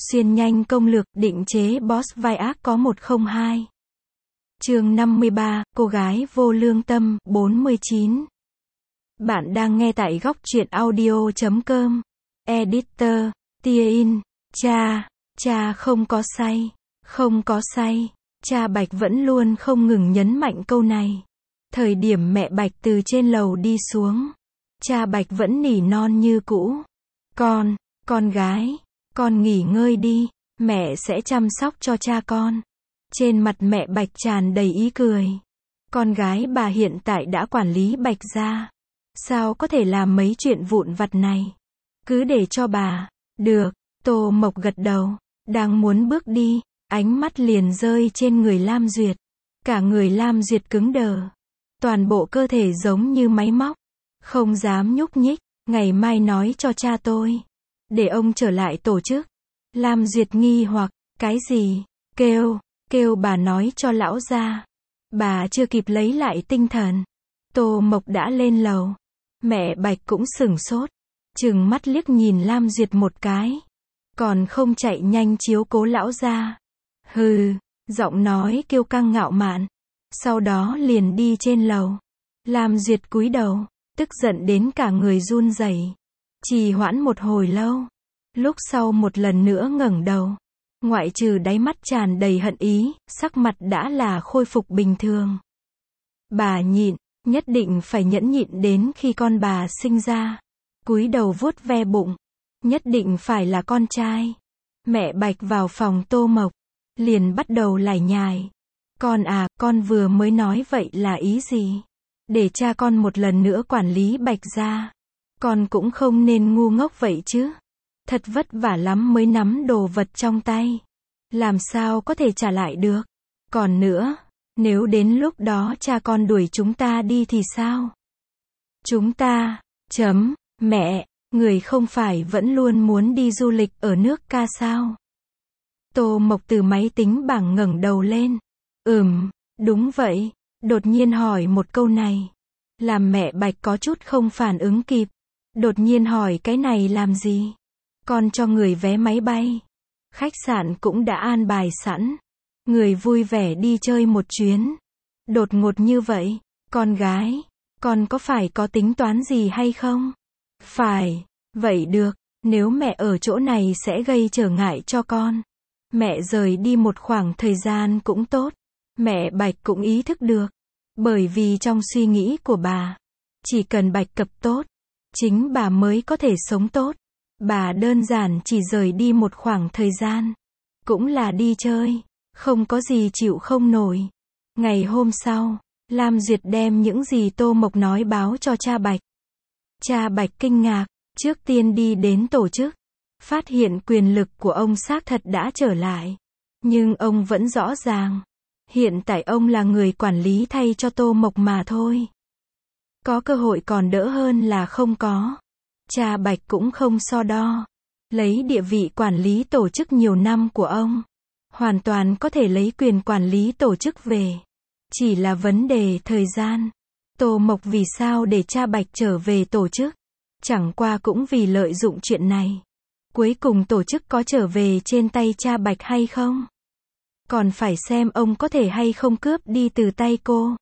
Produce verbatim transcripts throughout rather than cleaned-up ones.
Xuyên nhanh công lược, định chế boss vai ác có một không hai. Chương năm mươi ba, cô gái vô lương tâm, bốn mươi chín. Bạn đang nghe tại góc truyện audio chấm com. Editor, Tia In. Cha, cha không có say, không có say. Cha Bạch vẫn luôn không ngừng nhấn mạnh câu này. Thời điểm mẹ Bạch từ trên lầu đi xuống, cha Bạch vẫn nỉ non như cũ. Con, con gái, con nghỉ ngơi đi, mẹ sẽ chăm sóc cho cha con. Trên mặt mẹ Bạch tràn đầy ý cười. Con gái bà hiện tại đã quản lý Bạch gia, sao có thể làm mấy chuyện vụn vặt này. Cứ để cho bà. Được, Tô Mộc gật đầu, đang muốn bước đi, ánh mắt liền rơi trên người Lam Duyệt. Cả người Lam Duyệt cứng đờ, toàn bộ cơ thể giống như máy móc, không dám nhúc nhích. Ngày mai nói cho cha tôi, để ông trở lại tổ chức. Lam Duyệt nghi hoặc, cái gì? Kêu, kêu bà nói cho lão gia. Bà chưa kịp lấy lại tinh thần, Tô Mộc đã lên lầu. Mẹ Bạch cũng sửng sốt, trừng mắt liếc nhìn Lam Duyệt một cái. Còn không chạy nhanh chiếu cố lão gia. Hừ, giọng nói kiêu căng ngạo mạn. Sau đó liền đi trên lầu. Lam Duyệt cúi đầu, tức giận đến cả người run rẩy. Trì hoãn một hồi lâu, lúc sau một lần nữa ngẩng đầu, ngoại trừ đáy mắt tràn đầy hận ý, sắc mặt đã là khôi phục bình thường. Bà nhịn, nhất định phải nhẫn nhịn đến khi con bà sinh ra. Cúi đầu vuốt ve bụng, nhất định phải là con trai. Mẹ Bạch vào phòng Tô Mộc, liền bắt đầu lải nhải. Con à, con vừa mới nói vậy là ý gì? Để cha con một lần nữa quản lý Bạch gia. Con cũng không nên ngu ngốc vậy chứ. Thật vất vả lắm mới nắm đồ vật trong tay. Làm sao có thể trả lại được? Còn nữa, nếu đến lúc đó cha con đuổi chúng ta đi thì sao? Chúng ta, chấm, mẹ, người không phải vẫn luôn muốn đi du lịch ở nước ca sao? Tô Mộc từ máy tính bảng ngẩng đầu lên. Ừm, đúng vậy. Đột nhiên hỏi một câu này, làm mẹ Bạch có chút không phản ứng kịp. Đột nhiên hỏi cái này làm gì? Con cho người vé máy bay. Khách sạn cũng đã an bài sẵn. Người vui vẻ đi chơi một chuyến. Đột ngột như vậy, con gái, con có phải có tính toán gì hay không? Phải, vậy được, nếu mẹ ở chỗ này sẽ gây trở ngại cho con. Mẹ rời đi một khoảng thời gian cũng tốt. Mẹ Bạch cũng ý thức được. Bởi vì trong suy nghĩ của bà, chỉ cần Bạch Cập tốt, chính bà mới có thể sống tốt. Bà đơn giản chỉ rời đi một khoảng thời gian, cũng là đi chơi, không có gì chịu không nổi. Ngày hôm sau, Lam Duyệt đem những gì Tô Mộc nói báo cho cha Bạch. Cha Bạch kinh ngạc, trước tiên đi đến tổ chức, phát hiện quyền lực của ông xác thật đã trở lại. Nhưng ông vẫn rõ ràng, hiện tại ông là người quản lý thay cho Tô Mộc mà thôi. Có cơ hội còn đỡ hơn là không có. Cha Bạch cũng không so đo. Lấy địa vị quản lý tổ chức nhiều năm của ông, hoàn toàn có thể lấy quyền quản lý tổ chức về. Chỉ là vấn đề thời gian. Tô Mộc vì sao để cha Bạch trở về tổ chức? Chẳng qua cũng vì lợi dụng chuyện này. Cuối cùng tổ chức có trở về trên tay cha Bạch hay không? Còn phải xem ông có thể hay không cướp đi từ tay cô.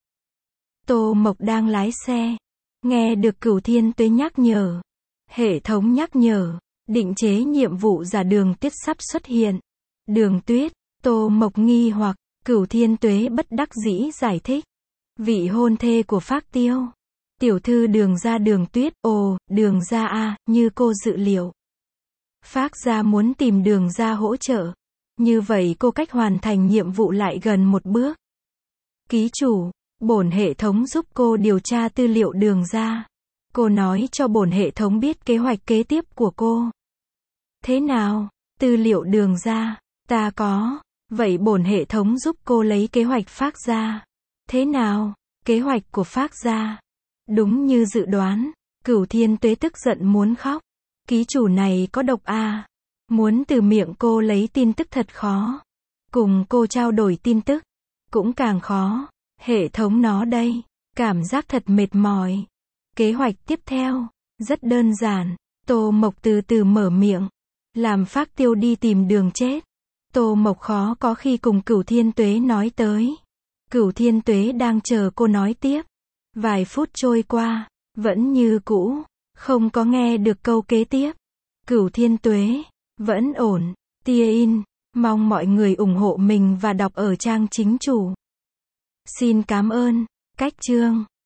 Tô Mộc đang lái xe, nghe được Cửu Thiên Tuế nhắc nhở. Hệ thống nhắc nhở, định chế nhiệm vụ giả Đường Tuyết sắp xuất hiện. Đường Tuyết, Tô Mộc nghi hoặc, Cửu Thiên Tuế bất đắc dĩ giải thích. Vị hôn thê của Phác Tiêu. Tiểu thư Đường gia Đường Tuyết, ồ, Đường gia a, như cô dự liệu. Phác gia muốn tìm Đường gia hỗ trợ. Như vậy cô cách hoàn thành nhiệm vụ lại gần một bước. Ký chủ, bổn hệ thống giúp cô điều tra tư liệu Đường gia. Cô nói cho bổn hệ thống biết kế hoạch kế tiếp của cô. Thế nào? Tư liệu Đường gia, ta có. Vậy bổn hệ thống giúp cô lấy kế hoạch Phác gia. Thế nào? Kế hoạch của Phác gia. Đúng như dự đoán, Cửu Thiên Tuế tức giận muốn khóc. Ký chủ này có độc a. Muốn từ miệng cô lấy tin tức thật khó. Cùng cô trao đổi tin tức, cũng càng khó. Hệ thống nó đây, cảm giác thật mệt mỏi. Kế hoạch tiếp theo, rất đơn giản. Tô Mộc từ từ mở miệng. Làm phác tiêu đi tìm đường chết. Tô Mộc khó có khi cùng Cửu Thiên Tuế nói tới. Cửu Thiên Tuế đang chờ cô nói tiếp. Vài phút trôi qua, vẫn như cũ, không có nghe được câu kế tiếp. Cửu Thiên Tuế, vẫn ổn, tia in, mong mọi người ủng hộ mình và đọc ở trang chính chủ. Xin cảm ơn, cách chương.